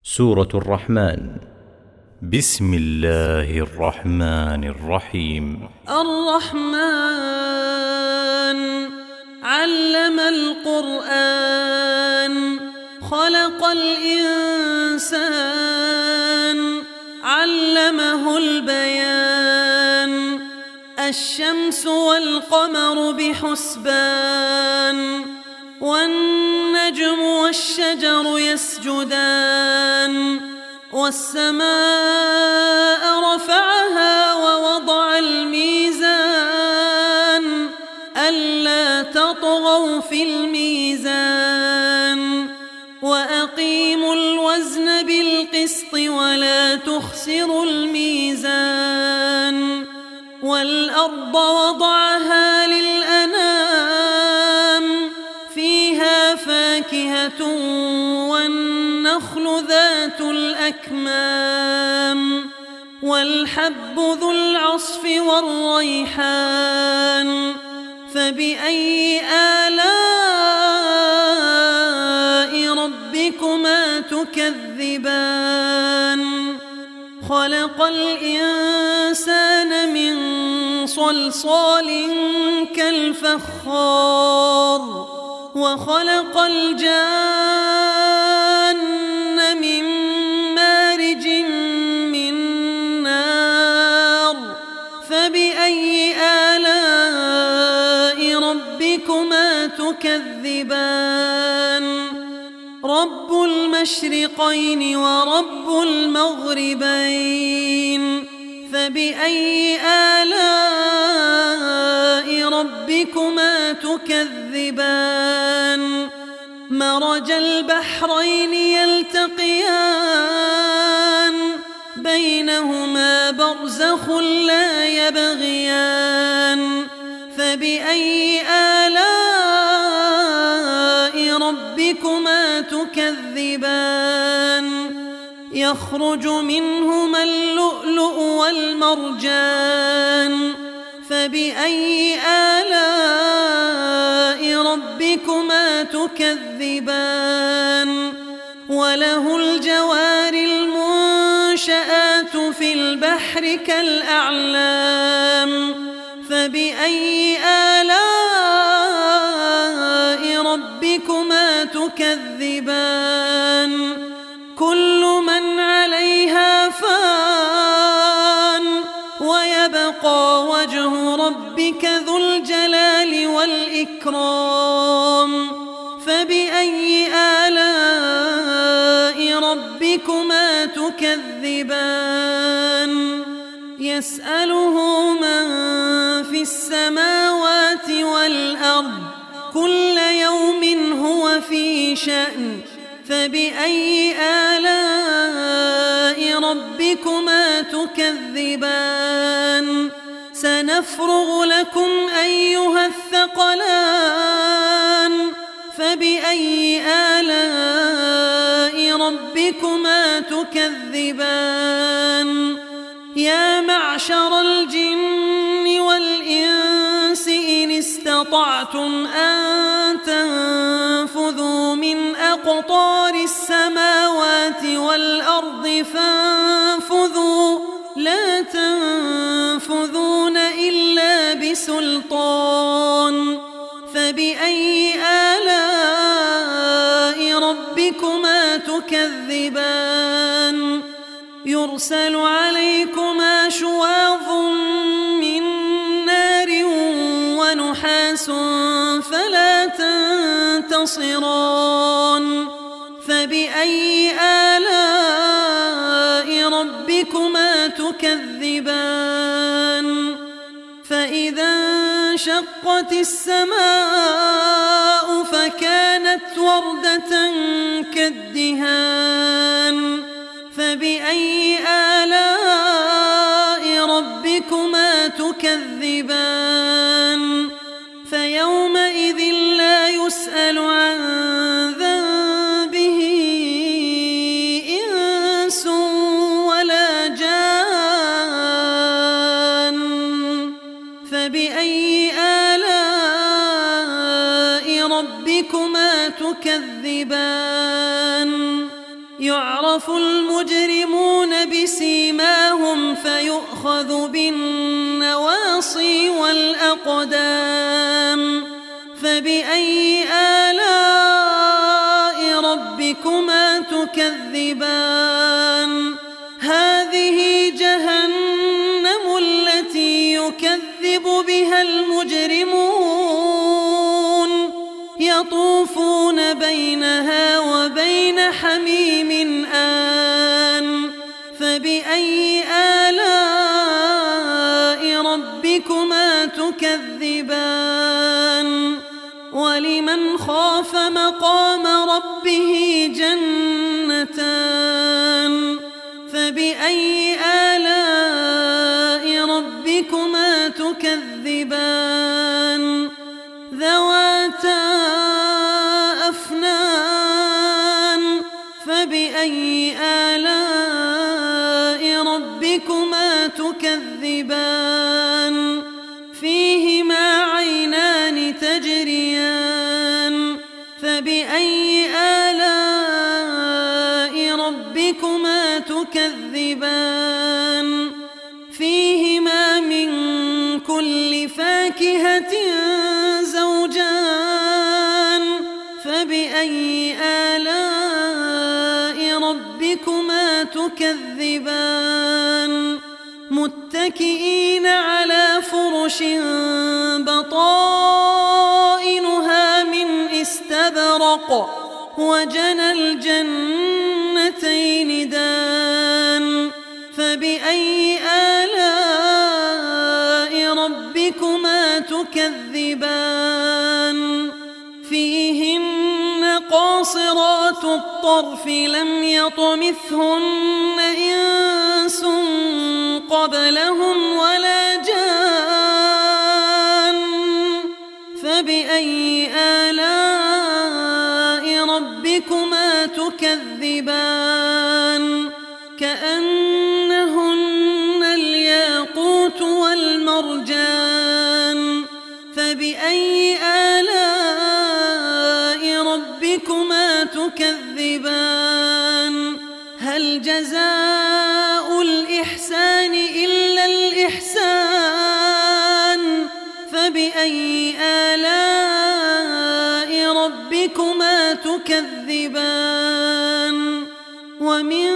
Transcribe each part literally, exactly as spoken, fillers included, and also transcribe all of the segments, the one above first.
سورة الرحمن. بسم الله الرحمن الرحيم. الرحمن علم القرآن خلق الإنسان علمه البيان الشمس والقمر بحسبان والنجم والشجر يسجدان والسماء رفعها ووضع الميزان ألا تطغوا في الميزان وأقيموا الوزن بالقسط ولا تخسروا الميزان والأرض وضعها للأنام فيها فاكهة والنخل ذات الأكمام والحب ذو العصف والريحان فبأي آلاء ربكما تكذبان خلق الإنسان من صلصال كالفخار وخلق الجان من مارج من نار فبأي آلاء ربكما تكذبان رب المشرقين ورب المغربين فبأي آلاء ربكما تكذبان مرج البحرين يلتقيان بينهما برزخ لا يبغيان فبأي آلاء ربكما تكذبان يخرج منهما اللؤلؤ والمرجان فبأي آلاء ربكما تكذبان وله الجوار المنشآت في البحر كالأعلام فبأي آلاء ربكما تكذبان كل من عليها فان ويبقى وجه ربك ذو الجلال والإكرام فبأي آلاء ربكما تكذبان يسأله من في السماوات والأرض كل يوم هو في شأن فبأي آلاء ربكما تكذبان سنفرغ لكم أيها الثقلان فبأي آلاء ربكما تكذبان يا معشر الجن والإنس إن استطعتم أن تنفذوا من أقطار السماوات والأرض فانفذوا لا تنفذون إلا بسلطان فبأي آلاء ربكما تكذبان يرسل عليكما شواظ من نار ونحاس فلا تنتصران فبأي آلاء ربكما تكذبان فإذا انشقت السماء فكانت وردة كالدهان فبأي آلاء ربكما تكذبان فيومئذ لا يسأل عن ذنبه إنس ولا جان فبأي آلاء ربكما تكذبان يعرض يعرف المجرمون بسيماهم فيؤخذ بالنواصي والأقدام فبأي آلاء ربكما تكذبان هذه جهنم التي يكذب بها المجرمون يطوفون بينها وبين حميم آن فبأي آلاء ربكما تكذبان ولمن خاف مقام ربه جنتان فبأي آلاء ربكما تكذبان ذواتا أفنان فبأي آلاء ربكما تكذبان فيهما عينان تجريان فبأي آلاء ربكما تكذبان فيهما من كل فاكهة زوجان فبأي آلاء ربكما تكذبان متكئين على فرش بطائنها من استبرق وجنى الجنتين دان فبأي آلاء ربكما تكذبان فيهن قاصرات الطرف لم يطمثهن إنس قبلهم ولا جان فبأي آلاء ربكما تكذبان كأنهن الياقوت والمرجان فبأي آلاء ربكما تكذبان هل جزاء الإحسان إلا الإحسان فبأي آلاء ربكما تكذبان ومن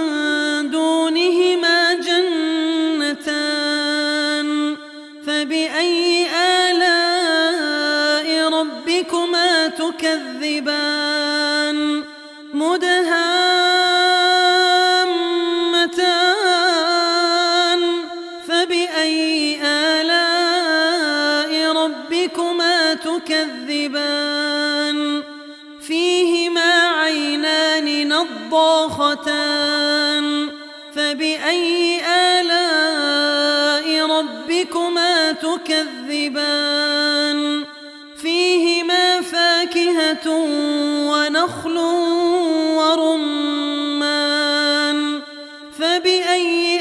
دونهما جنتان فبأي آلاء ربكما تكذبان مدهامتان فبأي آلاء ربكما تكذبان فيهما عينان نضاختان فبأي آلاء ربكما تكذبان فيهما فاكهة ونخل ورمان فبأي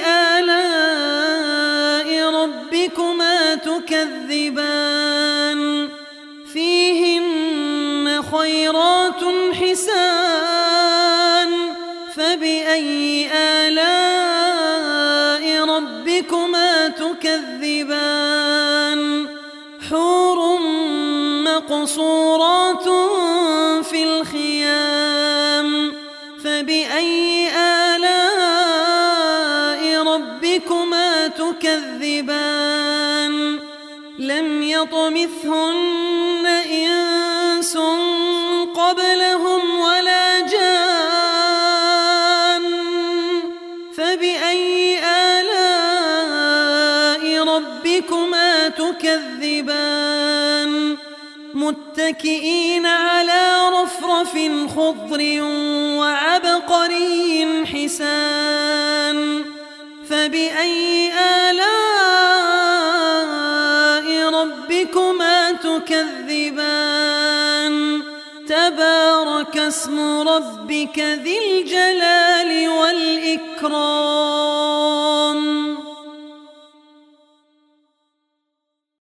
آلاء ربكما تكذبان فيهن خيرات حسان فبأي آلاء ربكما تكذبان حور مقصورات في الخيام فبأي آلاء ربكما تكذبان لم يطمثهن إنس قبلهم ولا جان فبأي آلاء ربكما تكذبان متكئين على رفرف خضر وعبقري حسان فبأي آلاء ربكما تكذبان تبارك اسم ربك ذي الجلال والإكرام